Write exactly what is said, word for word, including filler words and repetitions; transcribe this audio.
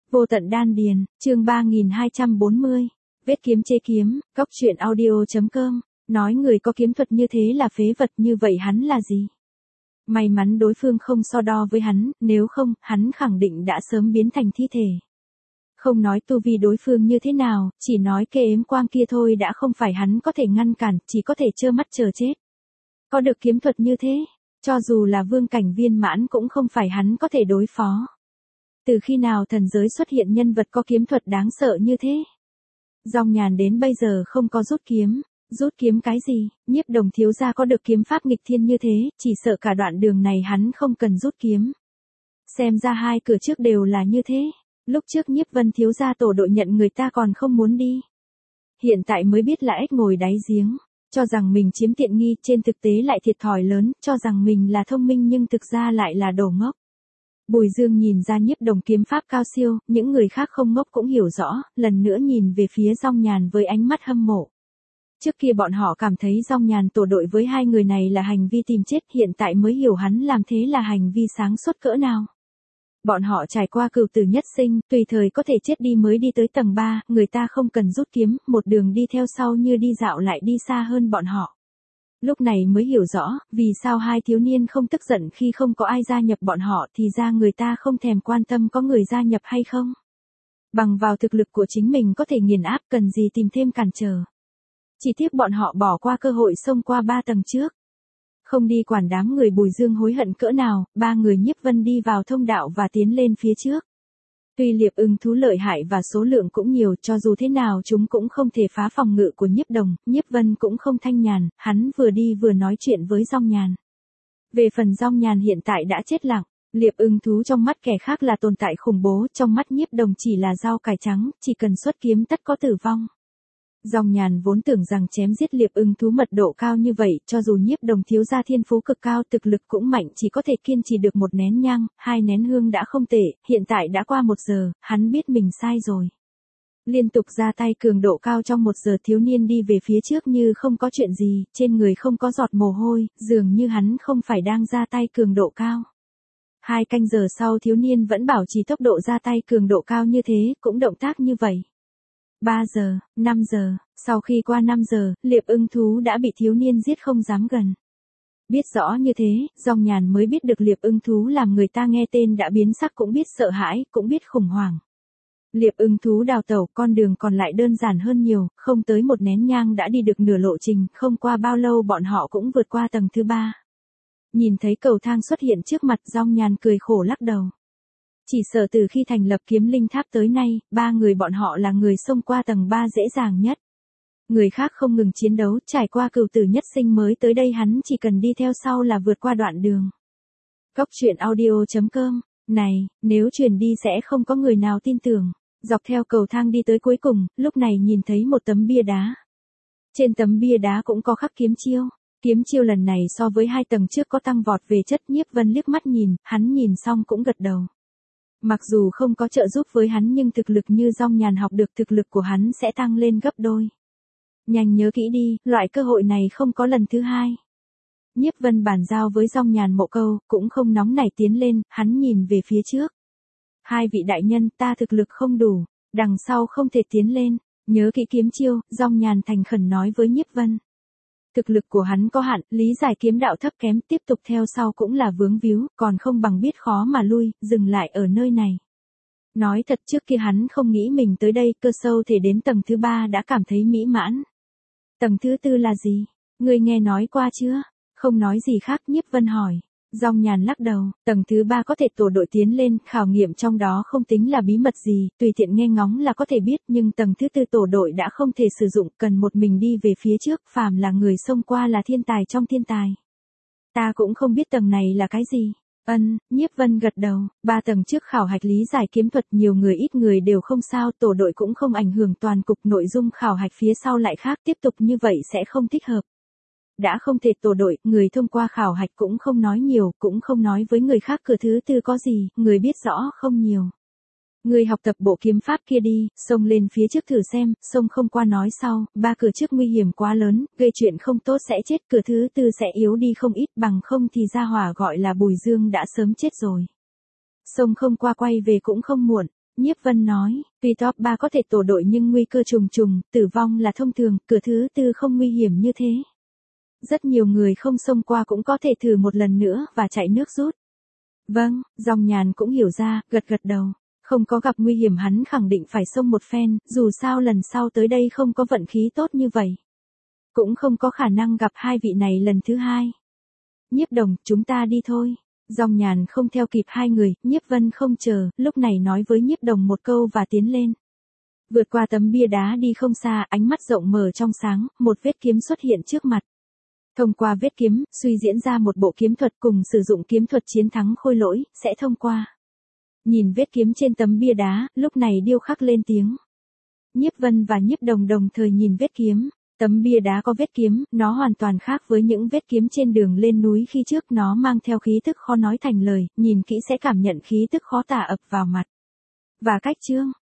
Vô tận đan điền, chương ba nghìn hai trăm bốn mươi. Vết kiếm chê kiếm, cóc truyện audio.com. Nói người có kiếm thuật như thế là phế vật, như vậy hắn là gì? May mắn đối phương không so đo với hắn, nếu không, hắn khẳng định đã sớm biến thành thi thể. Không nói tu vi đối phương như thế nào, chỉ nói kê ếm quang kia thôi đã không phải hắn có thể ngăn cản, chỉ có thể trơ mắt chờ chết. Có được kiếm thuật như thế, cho dù là vương cảnh viên mãn cũng không phải hắn có thể đối phó. Từ khi nào thần giới xuất hiện nhân vật có kiếm thuật đáng sợ như thế? Dòng Nhàn đến bây giờ không có rút kiếm. Rút kiếm cái gì? Nhiếp Đồng thiếu gia có được kiếm pháp nghịch thiên như thế, chỉ sợ cả đoạn đường này hắn không cần rút kiếm. Xem ra hai cửa trước đều là như thế. Lúc trước Nhiếp Vân thiếu gia tổ đội nhận người ta còn không muốn đi. Hiện tại mới biết là ếch ngồi đáy giếng. Cho rằng mình chiếm tiện nghi, trên thực tế lại thiệt thòi lớn, cho rằng mình là thông minh nhưng thực ra lại là đồ ngốc. Bùi Dương nhìn ra Nhiếp Đồng kiếm pháp cao siêu, những người khác không ngốc cũng hiểu rõ, lần nữa nhìn về phía Dòng Nhàn với ánh mắt hâm mộ. Trước kia bọn họ cảm thấy Dòng Nhàn tổ đội với hai người này là hành vi tìm chết, hiện tại mới hiểu hắn làm thế là hành vi sáng suốt cỡ nào. Bọn họ trải qua cửu tử nhất sinh, tùy thời có thể chết đi mới đi tới tầng ba, người ta không cần rút kiếm, một đường đi theo sau như đi dạo lại đi xa hơn bọn họ. Lúc này mới hiểu rõ, vì sao hai thiếu niên không tức giận khi không có ai gia nhập bọn họ, thì ra người ta không thèm quan tâm có người gia nhập hay không. Bằng vào thực lực của chính mình có thể nghiền áp, cần gì tìm thêm cản trở. Chỉ tiếc bọn họ bỏ qua cơ hội xông qua ba tầng trước. Không đi quản đám người Bùi Dương hối hận cỡ nào, ba người Nhiếp Vân đi vào thông đạo và tiến lên phía trước. Tuy liệp ưng thú lợi hại và số lượng cũng nhiều, cho dù thế nào chúng cũng không thể phá phòng ngự của Nhiếp Đồng, Nhiếp Vân cũng không thanh nhàn, hắn vừa đi vừa nói chuyện với Dòng Nhàn. Về phần Dòng Nhàn hiện tại đã chết lặng, liệp ưng thú trong mắt kẻ khác là tồn tại khủng bố, trong mắt Nhiếp Đồng chỉ là rau cải trắng, chỉ cần xuất kiếm tất có tử vong. Dòng Nhàn vốn tưởng rằng chém giết liệp ưng thú mật độ cao như vậy, cho dù Nhiếp Đồng thiếu gia thiên phú cực cao, thực lực cũng mạnh, chỉ có thể kiên trì được một nén nhang, hai nén hương đã không tệ, hiện tại đã qua một giờ, hắn biết mình sai rồi. Liên tục ra tay cường độ cao trong một giờ, thiếu niên đi về phía trước như không có chuyện gì, trên người không có giọt mồ hôi, dường như hắn không phải đang ra tay cường độ cao. Hai canh giờ sau thiếu niên vẫn bảo trì tốc độ ra tay cường độ cao như thế, cũng động tác như vậy. ba giờ, năm giờ, sau khi qua năm giờ, liệp ưng thú đã bị thiếu niên giết không dám gần. Biết rõ như thế, Dòng Nhàn mới biết được liệp ưng thú làm người ta nghe tên đã biến sắc, cũng biết sợ hãi, cũng biết khủng hoảng. Liệp ưng thú đào tẩu, con đường còn lại đơn giản hơn nhiều, không tới một nén nhang đã đi được nửa lộ trình, không qua bao lâu bọn họ cũng vượt qua tầng thứ ba. Nhìn thấy cầu thang xuất hiện trước mặt, Dòng Nhàn cười khổ lắc đầu. Chỉ sợ từ khi thành lập kiếm linh tháp tới nay, ba người bọn họ là người xông qua tầng ba dễ dàng nhất. Người khác không ngừng chiến đấu, trải qua cửu tử nhất sinh mới tới đây, hắn chỉ cần đi theo sau là vượt qua đoạn đường. Cóc truyện audio.com. Này, nếu truyền đi sẽ không có người nào tin tưởng. Dọc theo cầu thang đi tới cuối cùng, lúc này nhìn thấy một tấm bia đá. Trên tấm bia đá cũng có khắc kiếm chiêu. Kiếm chiêu lần này so với hai tầng trước có tăng vọt về chất. Nhiếp Vân liếc mắt nhìn, hắn nhìn xong cũng gật đầu. Mặc dù không có trợ giúp với hắn nhưng thực lực như Dòng Nhàn học được, thực lực của hắn sẽ tăng lên gấp đôi. Nhanh nhớ kỹ đi, loại cơ hội này không có lần thứ hai. Nhiếp Vân bàn giao với Dòng Nhàn một câu, cũng không nóng nảy tiến lên, hắn nhìn về phía trước. Hai vị đại nhân, ta thực lực không đủ, đằng sau không thể tiến lên, nhớ kỹ kiếm chiêu, Dòng Nhàn thành khẩn nói với Nhiếp Vân. Thực lực của hắn có hạn, lý giải kiếm đạo thấp kém, tiếp tục theo sau cũng là vướng víu, còn không bằng biết khó mà lui, dừng lại ở nơi này. Nói thật, trước kia hắn không nghĩ mình tới đây, cơ sâu thể đến tầng thứ ba đã cảm thấy mỹ mãn. Tầng thứ tư là gì? Ngươi nghe nói qua chưa? Không nói gì khác, Nhiếp Vân hỏi. Dòng Nhàn lắc đầu, tầng thứ ba có thể tổ đội tiến lên, khảo nghiệm trong đó không tính là bí mật gì, tùy tiện nghe ngóng là có thể biết, nhưng tầng thứ tư tổ đội đã không thể sử dụng, cần một mình đi về phía trước, phàm là người xông qua là thiên tài trong thiên tài. Ta cũng không biết tầng này là cái gì. Ân, Nhiếp Vân gật đầu, ba tầng trước khảo hạch lý giải kiếm thuật, nhiều người ít người đều không sao, tổ đội cũng không ảnh hưởng toàn cục, nội dung khảo hạch phía sau lại khác, tiếp tục như vậy sẽ không thích hợp. Đã không thể tổ đội, người thông qua khảo hạch cũng không nói nhiều, cũng không nói với người khác cửa thứ tư có gì, người biết rõ không nhiều. Người học tập bộ kiếm pháp kia đi, xông lên phía trước thử xem, xông không qua nói sau, ba cửa trước nguy hiểm quá lớn, gây chuyện không tốt sẽ chết, cửa thứ tư sẽ yếu đi không ít, bằng không thì gia hỏa gọi là Bùi Dương đã sớm chết rồi. Xông không qua quay về cũng không muộn. Nhiếp Vân nói, tuy top ba có thể tổ đội nhưng nguy cơ trùng trùng, tử vong là thông thường, cửa thứ tư không nguy hiểm như thế. Rất nhiều người không xông qua cũng có thể thử một lần nữa và chạy nước rút. Vâng, Dòng Nhàn cũng hiểu ra, gật gật đầu. Không có gặp nguy hiểm hắn khẳng định phải xông một phen, dù sao lần sau tới đây không có vận khí tốt như vậy. Cũng không có khả năng gặp hai vị này lần thứ hai. Nhiếp Đồng, chúng ta đi thôi. Dòng Nhàn không theo kịp hai người, Nhiếp Vân không chờ, lúc này nói với Nhiếp Đồng một câu và tiến lên. Vượt qua tấm bia đá đi không xa, ánh mắt rộng mở trong sáng, một vết kiếm xuất hiện trước mặt. Thông qua vết kiếm, suy diễn ra một bộ kiếm thuật cùng sử dụng kiếm thuật chiến thắng khôi lỗi, sẽ thông qua. Nhìn vết kiếm trên tấm bia đá, lúc này điêu khắc lên tiếng. Nhiếp Vân và Nhiếp Đồng đồng thời nhìn vết kiếm. Tấm bia đá có vết kiếm, nó hoàn toàn khác với những vết kiếm trên đường lên núi khi trước, nó mang theo khí tức khó nói thành lời, nhìn kỹ sẽ cảm nhận khí tức khó tả ập vào mặt. Và cách chương